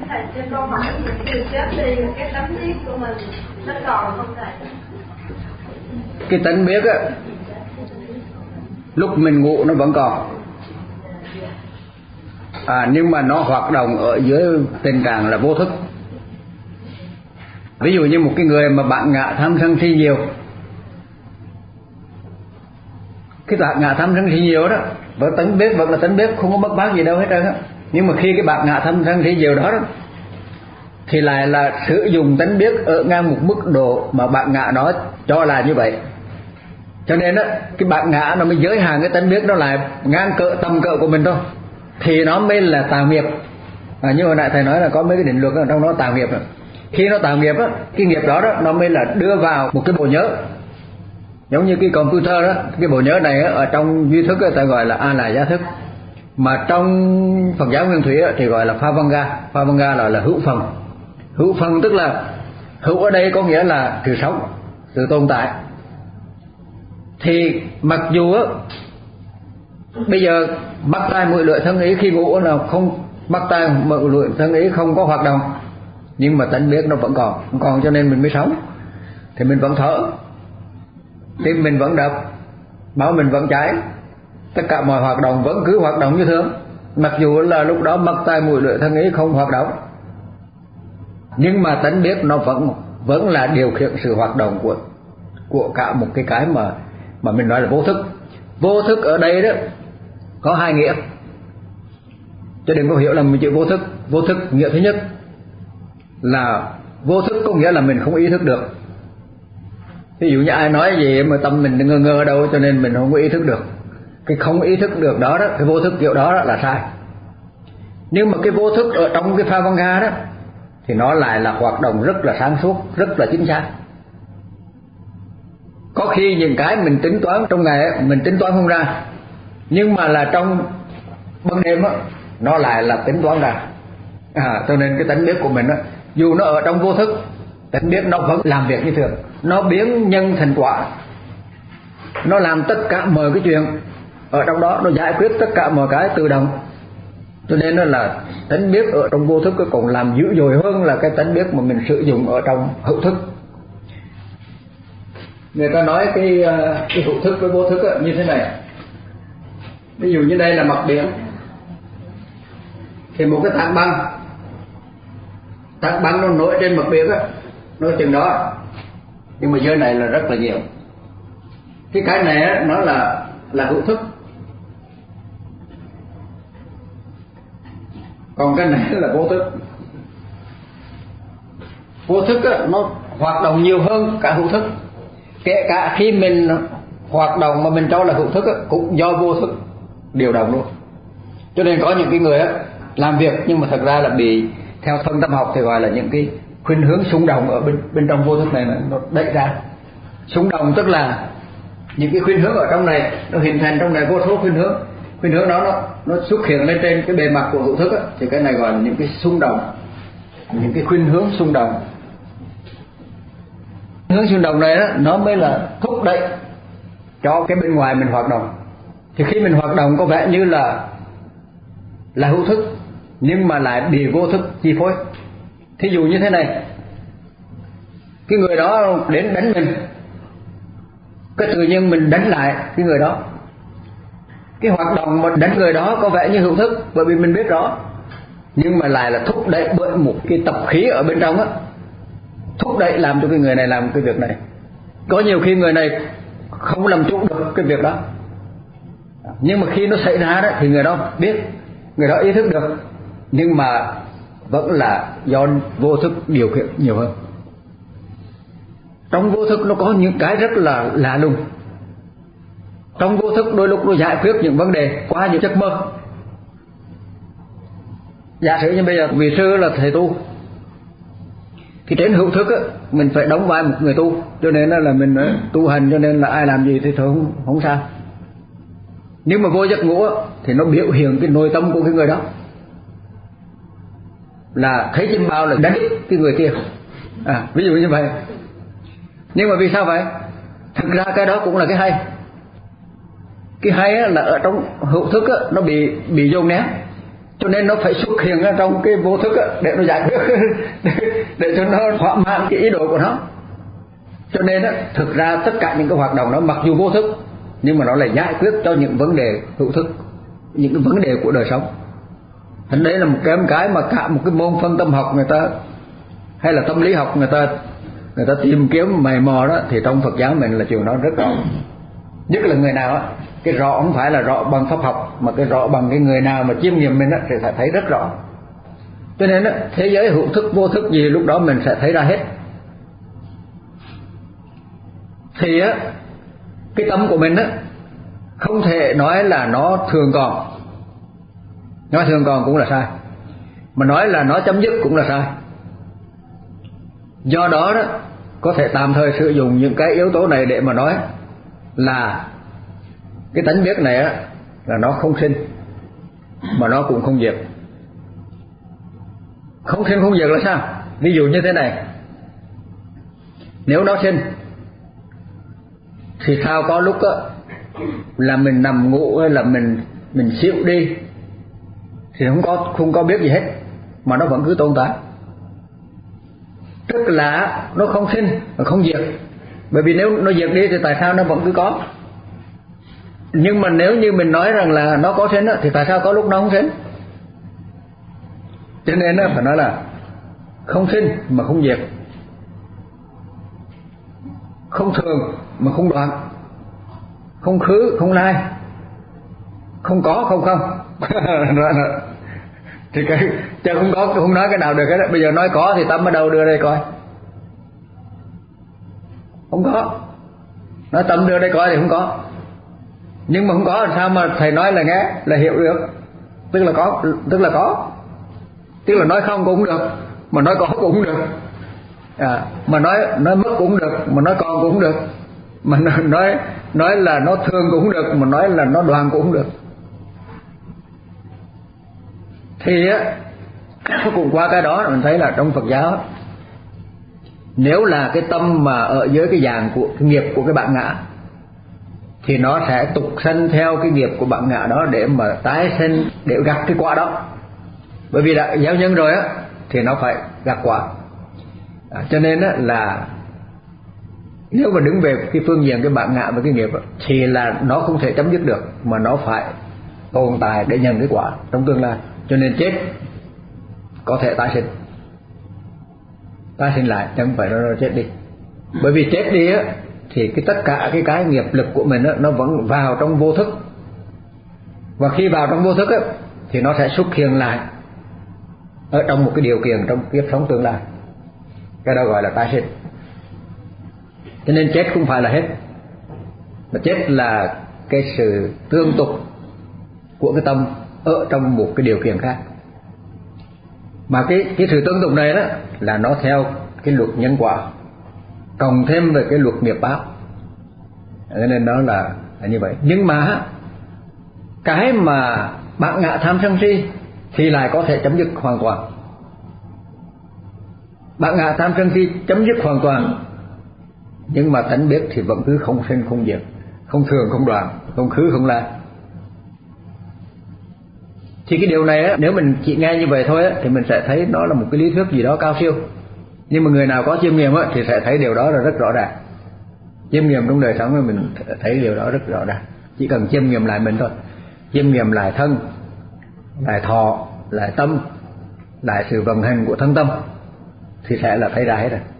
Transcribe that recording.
Thầy cho con hỏi từ chết đi cái tánh biết của mình nó còn không thầy? Cái tánh biết á, lúc mình ngủ nó vẫn còn, nhưng mà nó hoạt động ở dưới tình trạng là vô thức. Ví dụ như một cái người mà bạn ngã tham sân si nhiều, cái bạn ngã tham sân si nhiều đó, vẫn tánh biết, vẫn là tánh biết, không có mất mát gì đâu hết trơn á. Nhưng mà khi cái bạn ngã tham sân si nhiều đó, thì lại là sử dụng tánh biết ở ngang một mức độ mà bạn ngã nó cho là như vậy. Cho nên á, cái bạn ngã nó mới giới hạn cái tánh biết nó lại ngang cỡ tầm cỡ của mình thôi, thì nó mới là tạo nghiệp. Như hồi nãy thầy nói là có mấy cái định luật ở trong đó tạo nghiệp rồi. Khi nó tạo nghiệp á, cái nghiệp đó nó mới là đưa vào một cái bộ nhớ. Giống như cái computer đó, cái bộ nhớ này á, ở trong duy thức á, ta gọi là a la gia thức. Mà trong Phật giáo Nguyên Thủy á, thì gọi là pha vanga. Pha vanga là hữu phần. Hữu phần tức là hữu ở đây có nghĩa là sự sống, sự tồn tại. Thì mặc dù á, bây giờ mắt tai mũi lưỡi thân ý khi ngủ là không, mắt tai mũi lưỡi thân ý không có hoạt động, nhưng mà tánh biết nó vẫn còn, cho nên mình mới sống. Thì mình vẫn thở, tim mình vẫn đập, máu mình vẫn chảy, tất cả mọi hoạt động vẫn cứ hoạt động như thường, mặc dù là lúc đó mắt tai mũi lưỡi thân ý không hoạt động, nhưng mà tánh biết nó vẫn là điều khiển sự hoạt động của cả một cái mà mình nói là vô thức. Vô thức ở đây đó có hai nghĩa, chứ đừng có hiểu là mình chữ vô thức. Vô thức nghĩa thứ nhất là vô thức có nghĩa là mình không ý thức được. Ví dụ như ai nói gì mà tâm mình ngơ ngơ đâu, cho nên mình không có ý thức được. Cái không ý thức được đó, cái vô thức kiểu đó là sai. Nhưng mà cái vô thức ở trong cái pha vanga đó thì nó lại là hoạt động rất là sáng suốt, rất là chính xác. Có khi những cái mình tính toán trong ngày mình tính toán không ra, nhưng mà là trong ban đêm á, nó lại là tính toán ra. Cho nên cái tánh biết của mình á, dù nó ở trong vô thức, tánh biết nó vẫn làm việc như thường. Nó biến nhân thành quả, nó làm tất cả mọi cái chuyện ở trong đó, nó giải quyết tất cả mọi cái tự động. Cho nên nó là tánh biết ở trong vô thức còn làm dữ dội hơn là cái tánh biết mà mình sử dụng ở trong hữu thức. Người ta nói cái hữu thức với vô thức như thế này. Ví dụ như đây là mặt biển, thì một cái tảng băng nó nổi trên mặt biển á, nổi chừng đó, nhưng mà dưới này là rất là nhiều. Cái này á, nó là hữu thức, còn cái này là vô thức. Vô thức á, nó hoạt động nhiều hơn cả hữu thức. Kể cả khi mình hoạt động mà mình cho là hữu thức á, cũng do vô thức điều động luôn. Cho nên có những cái người á, làm việc nhưng mà thật ra là bị, theo phân tâm học thì gọi là những cái khuynh hướng xung động ở bên trong vô thức này nó đẩy ra. Xung động tức là những cái khuynh hướng ở trong này nó hình thành trong này vô số khuynh hướng đó nó xuất hiện lên trên cái bề mặt của hữu thức á, thì cái này gọi là những cái xung động, những cái khuynh hướng xung động. Hướng xung động này đó, nó mới là thúc đẩy cho cái bên ngoài mình hoạt động. Thì khi mình hoạt động có vẻ như là hữu thức, nhưng mà lại bị vô thức chi phối. Thí dụ như thế này, cái người đó đến đánh mình, cái tự nhiên mình đánh lại cái người đó. Cái hoạt động mà đánh người đó có vẻ như hữu thức, bởi vì mình biết rõ, nhưng mà lại là thúc đẩy bởi một cái tập khí ở bên trong á, thúc đẩy làm cho cái người này làm cái việc này. Có nhiều khi người này không làm chủ được cái việc đó, nhưng mà khi nó xảy ra đó thì người đó biết, người đó ý thức được, nhưng mà vẫn là do vô thức điều khiển nhiều hơn. Trong vô thức nó có những cái rất là lạ lùng. Trong vô thức đôi lúc nó giải quyết những vấn đề qua những giấc mơ. Giả sử như bây giờ vị sư là thầy tu, thì trên hữu thức á, mình phải đóng vai một người tu, cho nên là mình tu hành, cho nên là ai làm gì thì thôi không sao. Nhưng mà vô giấc ngủ á, thì nó biểu hiện cái nội tâm của cái người đó, là thấy chim bao là đánh cái người kia, ví dụ như vậy. Nhưng mà vì sao vậy? Thực ra cái đó cũng là cái hay. Cái hay á, là ở trong hữu thức á, nó bị dồn nén. cho nên nó phải xuất hiện ở trong cái vô thức để nó giải quyết để cho nó thỏa mãn cái ý đồ của nó. Cho nên thực ra tất cả những cái hoạt động đó mặc dù vô thức nhưng mà nó lại giải quyết cho những vấn đề hữu thức, những cái vấn đề của đời sống. Thành đấy là một cái mà cả một cái môn phân tâm học người ta hay là tâm lý học người ta tìm kiếm mày mò đó, thì trong Phật giáo mình là chuyện đó rất rõ. Nhất là người nào cái rõ không phải là rõ bằng pháp học, mà cái rõ bằng cái người nào mà chiêm nghiệm mình thì sẽ thấy rất rõ. Cho nên thế giới hữu thức vô thức gì lúc đó mình sẽ thấy ra hết. Thì cái tâm của mình không thể nói là nó thường còn. Nói thường còn cũng là sai, mà nói là nó chấm dứt cũng là sai. Do đó có thể tạm thời sử dụng những cái yếu tố này để mà nói là cái tánh biết này là nó không sinh mà nó cũng không diệt. Không sinh không diệt là sao? Ví dụ như thế này, nếu nó sinh thì sao có lúc là mình nằm ngủ hay là mình xỉu đi thì không có biết gì hết mà nó vẫn cứ tồn tại. Tức là nó không sinh mà không diệt. Bởi vì nếu nó diệt đi thì tại sao nó vẫn cứ có? Nhưng mà nếu như mình nói rằng là nó có sinh thì tại sao có lúc nó không sinh? Cho nên phải nói là không sinh mà không diệt, không thường mà không đoạn, không khứ không lai, không có không không. Thì cái chứ không có không nói cái nào được hết. Bây giờ nói có thì tâm ở đâu đưa đây coi? Không có. Nói tâm đưa đây coi thì không có. Nhưng mà không có làm sao mà thầy nói là nghe là hiểu được? Tức là có. Tức là nói không cũng được, mà nói có cũng được. Mà nói mất cũng được, mà nói còn cũng được. Mà nói là nó thương cũng được, mà nói là nó đoàn cũng được. Thì cũng qua cái đó mình thấy là trong Phật giáo, nếu là cái tâm mà ở dưới cái dạng của cái nghiệp của cái bản ngã thì nó sẽ tục sanh theo cái nghiệp của bản ngã đó để mà tái sinh, để gặt cái quả đó. Bởi vì đã gieo nhân rồi thì nó phải gặt quả. Cho nên là nếu mà đứng về cái phương diện cái bản ngã và cái nghiệp thì là nó không thể chấm dứt được, mà nó phải tồn tại để nhận cái quả trong tương lai. Cho nên chết có thể tái sinh lại, chứ không phải nó chết đi. Bởi vì chết đi thì tất cả cái nghiệp lực của mình nó vẫn vào trong vô thức, và khi vào trong vô thức thì nó sẽ xuất hiện lại ở trong một cái điều kiện trong kiếp sống tương lai. Cái đó gọi là tái sinh. Cho nên chết không phải là hết, mà chết là cái sự tương tục của cái tâm ở trong một cái điều kiện khác. Mà cái sự tương tục này đó là nó theo cái luật nhân quả cộng thêm về cái luật nghiệp báo. Cho nên nó là như vậy. Nhưng mà cái mà bản ngã tham sân si thì lại có thể chấm dứt hoàn toàn. Bản ngã tham sân si chấm dứt hoàn toàn, nhưng mà tánh biết thì vẫn cứ không sinh không diệt, không thường không đoạn, không khứ không lai. Thì cái điều này nếu mình chỉ nghe như vậy thôi thì mình sẽ thấy nó là một cái lý thuyết gì đó cao siêu. Nhưng mà người nào có chiêm nghiệm thì sẽ thấy điều đó là rất rõ ràng. Chiêm nghiệm trong đời sống mình thấy điều đó rất rõ ràng. Chỉ cần chiêm nghiệm lại mình thôi, chiêm nghiệm lại thân, lại thọ, lại tâm, lại sự vận hành của thân tâm thì sẽ là thấy ra hết rồi.